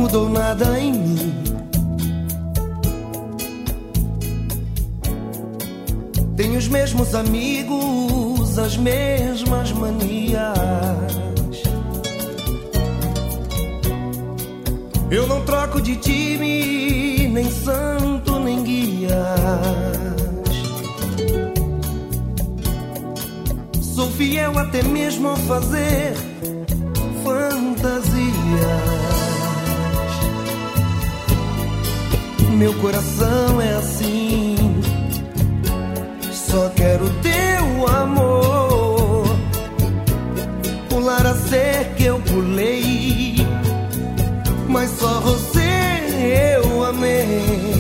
mudou nada em mim. Tenho os mesmos amigos, as mesmas manias. Eu não troco de time, nem santo, nem guias. Sou fiel até mesmo ao fazer fantasias. Meu coração é assim, só quero teu amor. Pular a cerca eu pulei, mas só você eu amei.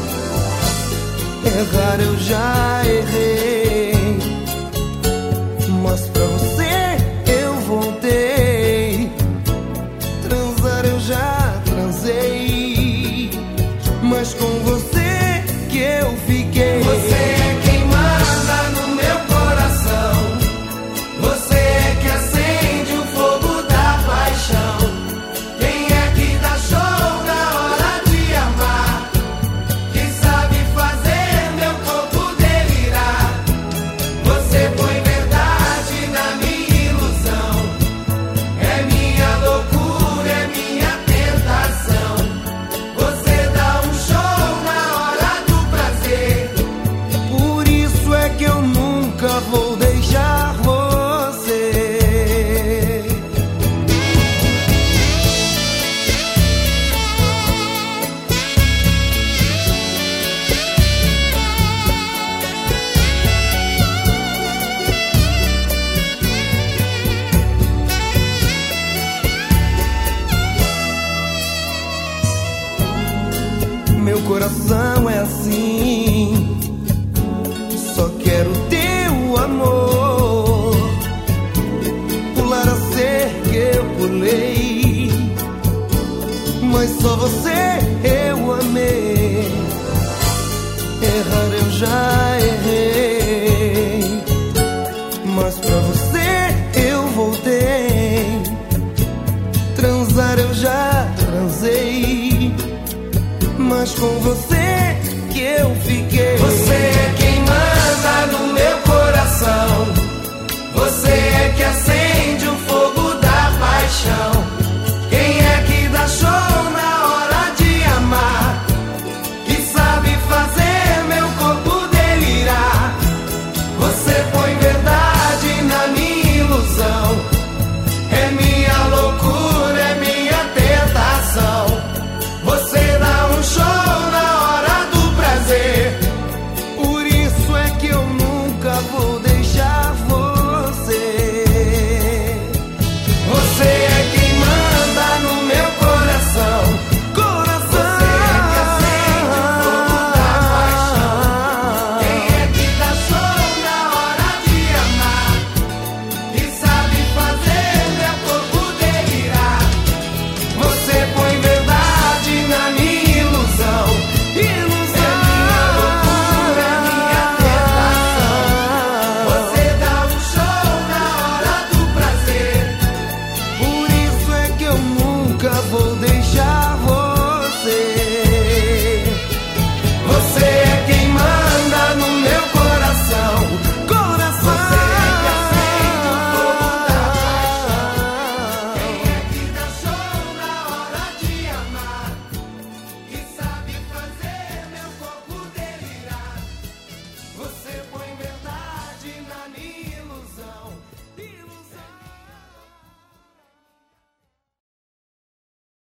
Errar eu já errei, mas pra você eu voltei. Transar eu já transei, mas com você que eu fiquei. Você é quem manda no meu coração, você é que acende o fogo da paixão. Quem é que dá show na hora de amar, que sabe fazer meu corpo delirar. Você põe verdade na minha ilusão, é minha loucura, é minha tentação. Você dá um show na hora do prazer, Por isso é que eu nunca vou deixar você. Meu coração é assim, só quero teu amor. Pular a cerca eu pulei, mas só você eu amei. Errar eu já errei, mas pra você eu voltei. Transar eu já transei, mas com você